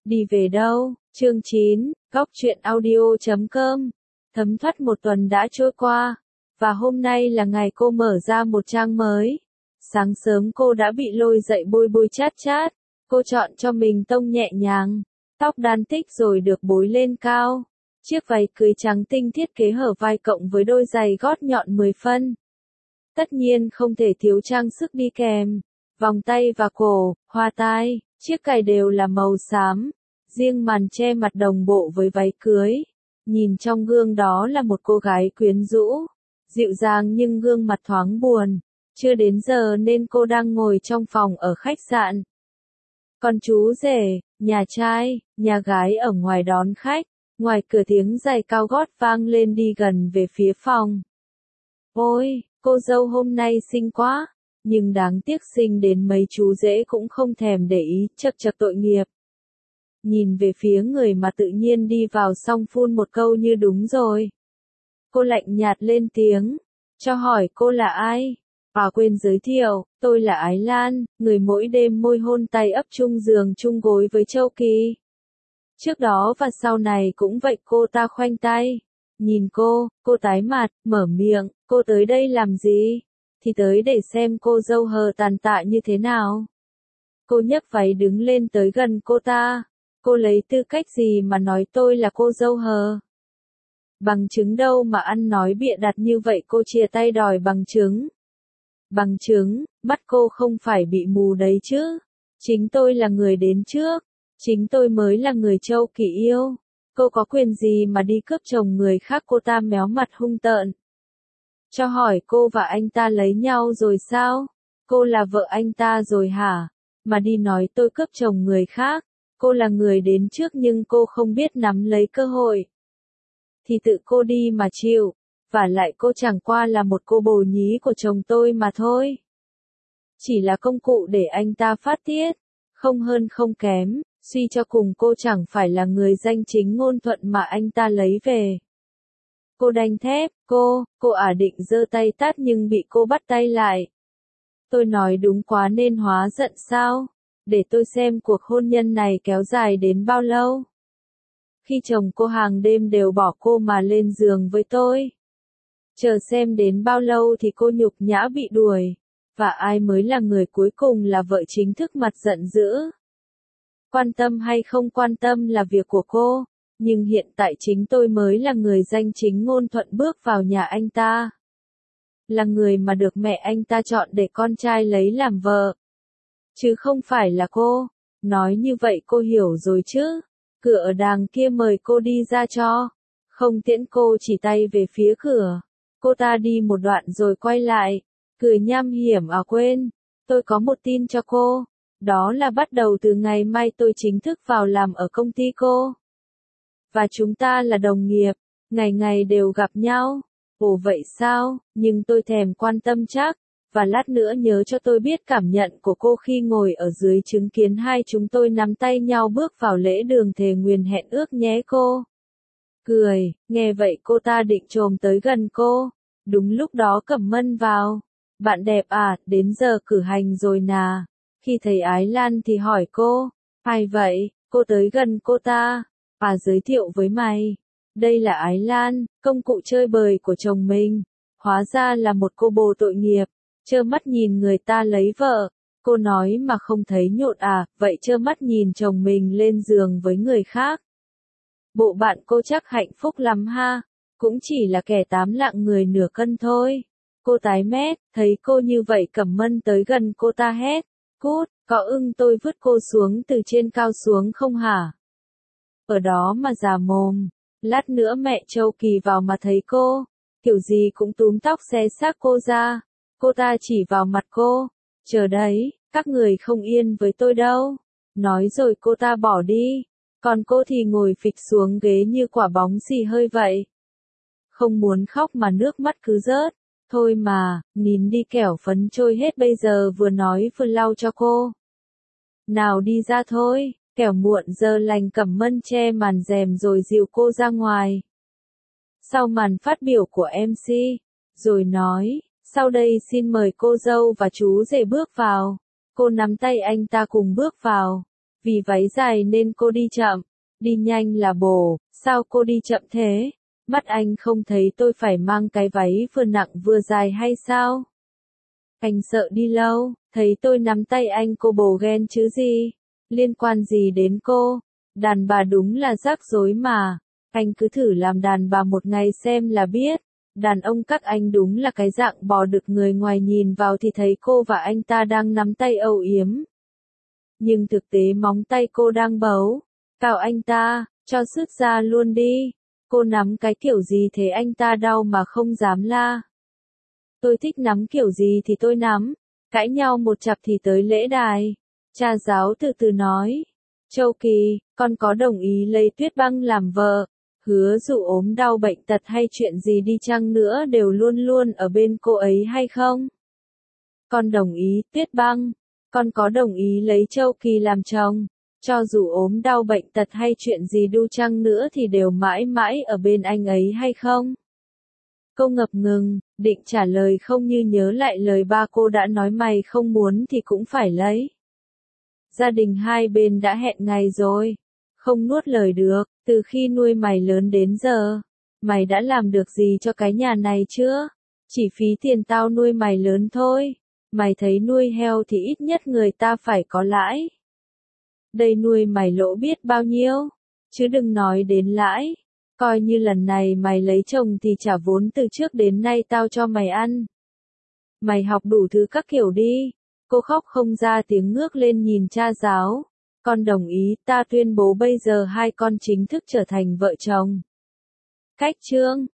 Đi về đâu? Chương 9, Góc truyện audio.com. Thấm thoát một tuần đã trôi qua, và hôm nay là ngày cô mở ra một trang mới. Sáng sớm cô đã bị lôi dậy bôi bôi chát chát. Cô chọn cho mình tông nhẹ nhàng, tóc đan tích rồi được bối lên cao. Chiếc váy cưới trắng tinh thiết kế hở vai cộng với đôi giày gót nhọn 10 phân. Tất nhiên không thể thiếu trang sức đi kèm. Vòng tay và cổ, hoa tai, chiếc cài đều là màu xám. Riêng màn che mặt đồng bộ với váy cưới. Nhìn trong gương đó là một cô gái quyến rũ, dịu dàng nhưng gương mặt thoáng buồn. Chưa đến giờ nên cô đang ngồi trong phòng ở khách sạn. Còn chú rể, nhà trai, nhà gái ở ngoài đón khách. Ngoài cửa tiếng giày cao gót vang lên đi gần về phía phòng. Ôi, cô dâu hôm nay xinh quá, nhưng đáng tiếc xinh đến mấy chú rể cũng không thèm để ý, chậc chậc tội nghiệp. Nhìn về phía người mà tự nhiên đi vào xong phun một câu như đúng rồi. Cô lạnh nhạt lên tiếng, cho hỏi cô là ai? Quên giới thiệu, tôi là Ái Lan, người mỗi đêm môi hôn tay ấp chung giường chung gối với Châu Kỳ. Trước đó và sau này cũng vậy, cô ta khoanh tay. Nhìn cô tái mặt, mở miệng, cô tới đây làm gì? Thì tới để xem cô dâu hờ tàn tạ như thế nào. Cô nhấc váy đứng lên tới gần cô ta. Cô lấy tư cách gì mà nói tôi là cô dâu hờ? Bằng chứng đâu mà ăn nói bịa đặt như vậy? Cô chìa tay đòi bằng chứng. Bằng chứng, mắt cô không phải bị mù đấy chứ. Chính tôi là người đến trước. Chính tôi mới là người Châu Kỳ yêu. Cô có quyền gì mà đi cướp chồng người khác? Cô ta méo mặt hung tợn. Cho hỏi cô và anh ta lấy nhau rồi sao? Cô là vợ anh ta rồi hả? Mà đi nói tôi cướp chồng người khác. Cô là người đến trước nhưng cô không biết nắm lấy cơ hội. Thì tự cô đi mà chịu. Và lại cô chẳng qua là một cô bồ nhí của chồng tôi mà thôi. Chỉ là công cụ để anh ta phát tiết. Không hơn không kém. Suy cho cùng cô chẳng phải là người danh chính ngôn thuận mà anh ta lấy về. Cô đanh thép, cô định giơ tay tát nhưng bị cô bắt tay lại. Tôi nói đúng quá nên hóa giận sao? Để tôi xem cuộc hôn nhân này kéo dài đến bao lâu. Khi chồng cô hàng đêm đều bỏ cô mà lên giường với tôi. Chờ xem đến bao lâu thì cô nhục nhã bị đuổi. Và ai mới là người cuối cùng là vợ chính thức mặt giận dữ. Quan tâm hay không quan tâm là việc của cô. Nhưng hiện tại chính tôi mới là người danh chính ngôn thuận bước vào nhà anh ta. Là người mà được mẹ anh ta chọn để con trai lấy làm vợ. Chứ không phải là cô. Nói như vậy cô hiểu rồi chứ. Cửa ở đàng kia mời cô đi ra cho. Không tiễn cô chỉ tay về phía cửa. Cô ta đi một đoạn rồi quay lại. Cười nham hiểm quên. Tôi có một tin cho cô. Đó là bắt đầu từ ngày mai tôi chính thức vào làm ở công ty cô. Và chúng ta là đồng nghiệp. Ngày ngày đều gặp nhau. Ồ vậy sao? Nhưng tôi thèm quan tâm chắc. Và lát nữa nhớ cho tôi biết cảm nhận của cô khi ngồi ở dưới chứng kiến hai chúng tôi nắm tay nhau bước vào lễ đường thề nguyền hẹn ước nhé cô. Cười, nghe vậy cô ta định chồm tới gần cô. Đúng lúc đó Cẩm Mân vào. Bạn đẹp đến giờ cử hành rồi nà. Khi thấy Ái Lan thì hỏi cô. Ai vậy? Cô tới gần cô ta. Giới thiệu với mày. Đây là Ái Lan, công cụ chơi bời của chồng mình. Hóa ra là một cô bồ tội nghiệp. Trơ mắt nhìn người ta lấy vợ. Cô nói mà không thấy nhột vậy trơ mắt nhìn chồng mình lên giường với người khác. Bộ bạn cô chắc hạnh phúc lắm ha. Cũng chỉ là kẻ tám lạng người nửa cân thôi. Cô tái mét, thấy cô như vậy Cẩm Mân tới gần cô ta hét. Cút, có ưng tôi vứt cô xuống từ trên cao xuống không hả? Ở đó mà già mồm. Lát nữa mẹ Châu Kỳ vào mà thấy cô. Kiểu gì cũng túm tóc xé xác cô ra. Cô ta chỉ vào mặt cô. Chờ đấy, các người không yên với tôi đâu. Nói rồi cô ta bỏ đi. Còn cô thì ngồi phịch xuống ghế như quả bóng xì hơi vậy. Không muốn khóc mà nước mắt cứ rớt. Thôi mà, nín đi kẻo phấn trôi hết bây giờ vừa nói vừa lau cho cô. Nào đi ra thôi, kẻo muộn giờ lành. Cẩm Mân che màn rèm rồi dìu cô ra ngoài. Sau màn phát biểu của MC, rồi nói, sau đây xin mời cô dâu và chú rể bước vào. Cô nắm tay anh ta cùng bước vào. Vì váy dài nên cô đi chậm, đi nhanh là bồ, sao cô đi chậm thế? Mắt anh không thấy tôi phải mang cái váy vừa nặng vừa dài hay sao? Anh sợ đi lâu, thấy tôi nắm tay anh cô bồ ghen chứ gì? Liên quan gì đến cô? Đàn bà đúng là rắc rối mà. Anh cứ thử làm đàn bà một ngày xem là biết. Đàn ông các anh đúng là cái dạng bò được người ngoài nhìn vào thì thấy cô và anh ta đang nắm tay âu yếm. Nhưng thực tế móng tay cô đang bấu. Cào anh ta, cho sứt ra luôn đi. Cô nắm cái kiểu gì thế anh ta đau mà không dám la. Tôi thích nắm kiểu gì thì tôi nắm. Cãi nhau một chặp thì tới lễ đài. Cha giáo từ từ nói. Châu Kỳ, con có đồng ý lấy Tuyết Băng làm vợ? Hứa dù ốm đau bệnh tật hay chuyện gì đi chăng nữa đều luôn luôn ở bên cô ấy hay không? Con đồng ý, Tuyết Băng. Con có đồng ý lấy Châu Kỳ làm chồng. Cho dù ốm đau bệnh tật hay chuyện gì đu chăng nữa thì đều mãi mãi ở bên anh ấy hay không? Cô ngập ngừng, định trả lời không như nhớ lại lời ba cô đã nói mày không muốn thì cũng phải lấy. Gia đình hai bên đã hẹn ngày rồi. Không nuốt lời được, từ khi nuôi mày lớn đến giờ. Mày đã làm được gì cho cái nhà này chưa? Chỉ phí tiền tao nuôi mày lớn thôi. Mày thấy nuôi heo thì ít nhất người ta phải có lãi. Đây nuôi mày lỗ biết bao nhiêu. Chứ đừng nói đến lãi. Coi như lần này mày lấy chồng thì trả vốn từ trước đến nay tao cho mày ăn. Mày học đủ thứ các kiểu đi. Cô khóc không ra tiếng ngước lên nhìn cha giáo. Con đồng ý, ta tuyên bố bây giờ hai con chính thức trở thành vợ chồng. Cách chương